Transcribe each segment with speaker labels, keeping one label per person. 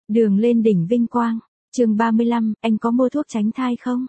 Speaker 1: Đường lên đỉnh vinh quang. Chương 35, anh có mua thuốc tránh thai không?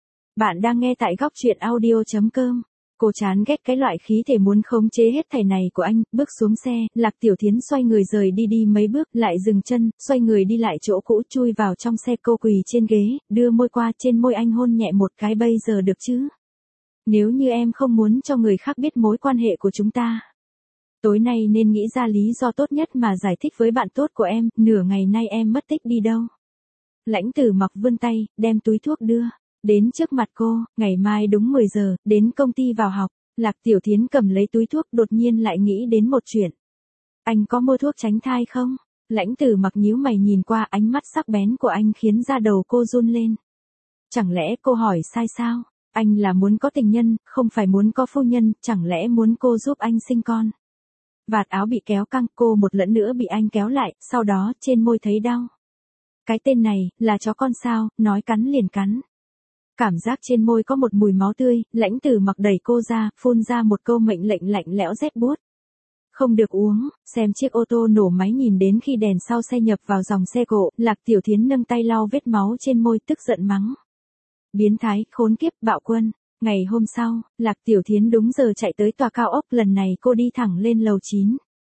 Speaker 1: Bạn đang nghe tại góc truyện audio.com. Cô chán ghét cái loại khí thể muốn khống chế hết thảy này của anh, bước xuống xe, Lạc Tiểu Thiến xoay người rời đi mấy bước, lại dừng chân, xoay người đi lại chỗ cũ, chui vào trong xe, cô quỳ trên ghế, đưa môi qua trên môi anh hôn nhẹ một cái. Bây giờ được chứ? Nếu như em không muốn cho người khác biết mối quan hệ của chúng ta, tối nay nên nghĩ ra lý do tốt nhất mà giải thích với bạn tốt của em, nửa ngày nay em mất tích đi đâu. Lãnh Tử Mặc vươn tay, đem túi thuốc đưa đến trước mặt cô, ngày mai đúng 10 giờ, đến công ty vào học. Lạc Tiểu Thiến cầm lấy túi thuốc, đột nhiên lại nghĩ đến một chuyện. Anh có mua thuốc tránh thai không? Lãnh Tử Mặc nhíu mày nhìn qua, ánh mắt sắc bén của anh khiến da đầu cô run lên. Chẳng lẽ cô hỏi sai sao? Anh là muốn có tình nhân, không phải muốn có phu nhân, chẳng lẽ muốn cô giúp anh sinh con? Vạt áo bị kéo căng, cô một lần nữa bị anh kéo lại, sau đó trên môi thấy đau. Cái tên này, là chó con sao, nói cắn liền cắn. Cảm giác trên môi có một mùi máu tươi, Lãnh Tử Mặc đẩy cô ra, phun ra một câu mệnh lệnh lạnh lẽo rét buốt. Không được uống. Xem chiếc ô tô nổ máy, nhìn đến khi đèn sau xe nhập vào dòng xe cộ, Lạc Tiểu Thiến nâng tay lau vết máu trên môi, tức giận mắng. Biến thái, khốn kiếp, bạo quân. Ngày hôm sau, Lạc Tiểu Thiến đúng giờ chạy tới tòa cao ốc, lần này cô đi thẳng lên lầu 9.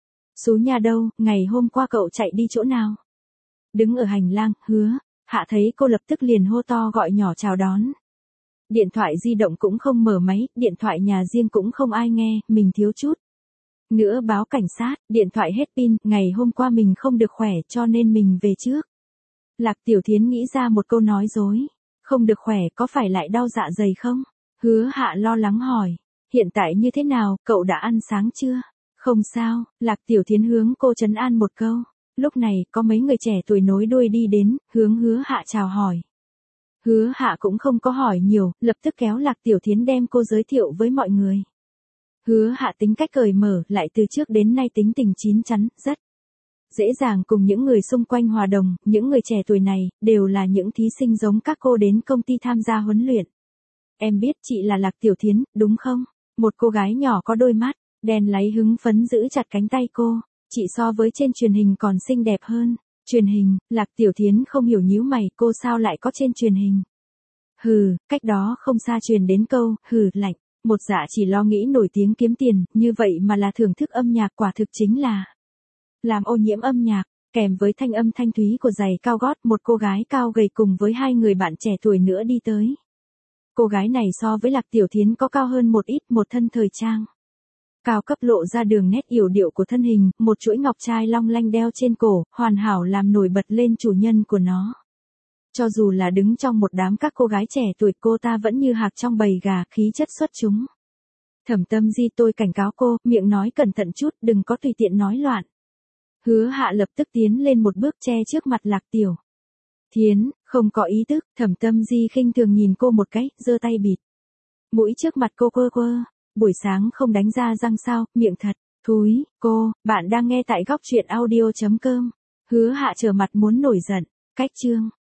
Speaker 1: Số nhà đâu, ngày hôm qua cậu chạy đi chỗ nào? Đứng ở hành lang, Hứa Hạ thấy cô lập tức liền hô to gọi nhỏ chào đón. Điện thoại di động cũng không mở máy, điện thoại nhà riêng cũng không ai nghe, mình thiếu chút nữa báo cảnh sát, điện thoại hết pin, ngày hôm qua mình không được khỏe cho nên mình về trước. Lạc Tiểu Thiến nghĩ ra một câu nói dối. Không được khỏe, có phải lại đau dạ dày không? Hứa Hạ lo lắng hỏi. Hiện tại như thế nào, cậu đã ăn sáng chưa? Không sao, Lạc Tiểu Thiến hướng cô trấn an một câu. Lúc này, có mấy người trẻ tuổi nối đuôi đi đến, hướng Hứa Hạ chào hỏi. Hứa Hạ cũng không có hỏi nhiều, lập tức kéo Lạc Tiểu Thiến đem cô giới thiệu với mọi người. Hứa Hạ tính cách cởi mở, lại từ trước đến nay tính tình chín chắn, rất dễ dàng cùng những người xung quanh hòa đồng. Những người trẻ tuổi này, đều là những thí sinh giống các cô đến công ty tham gia huấn luyện. Em biết chị là Lạc Tiểu Thiến, đúng không? Một cô gái nhỏ có đôi mắt đen láy hứng phấn giữ chặt cánh tay cô. Chị so với trên truyền hình còn xinh đẹp hơn. Truyền hình? Lạc Tiểu Thiến không hiểu, nhíu mày, cô sao lại có trên truyền hình? Hừ, cách đó không xa truyền đến câu, hừ, lạnh. Một dạ chỉ lo nghĩ nổi tiếng kiếm tiền, như vậy mà là thưởng thức âm nhạc, quả thực chính là làm ô nhiễm âm nhạc. Kèm với thanh âm thanh thúy của giày cao gót, một cô gái cao gầy cùng với hai người bạn trẻ tuổi nữa đi tới. Cô gái này so với Lạc Tiểu Thiến có cao hơn một ít, một thân thời trang cao cấp lộ ra đường nét yểu điệu của thân hình, một chuỗi ngọc trai long lanh đeo trên cổ, hoàn hảo làm nổi bật lên chủ nhân của nó. Cho dù là đứng trong một đám các cô gái trẻ tuổi, cô ta vẫn như hạc trong bầy gà, khí chất xuất chúng. Thẩm Tâm Di, tôi cảnh cáo cô, miệng nói cẩn thận chút, đừng có tùy tiện nói loạn. Hứa Hạ lập tức tiến lên một bước, che trước mặt Lạc Tiểu Thiến, không có ý thức. Thẩm Tâm Di khinh thường nhìn cô một cái, giơ tay bịt mũi trước mặt cô, quơ quơ. Buổi sáng không đánh ra răng sao, miệng thật thúi. Cô, bạn đang nghe tại góc truyện audio.com. Hứa Hạ trở mặt muốn nổi giận. Cách chương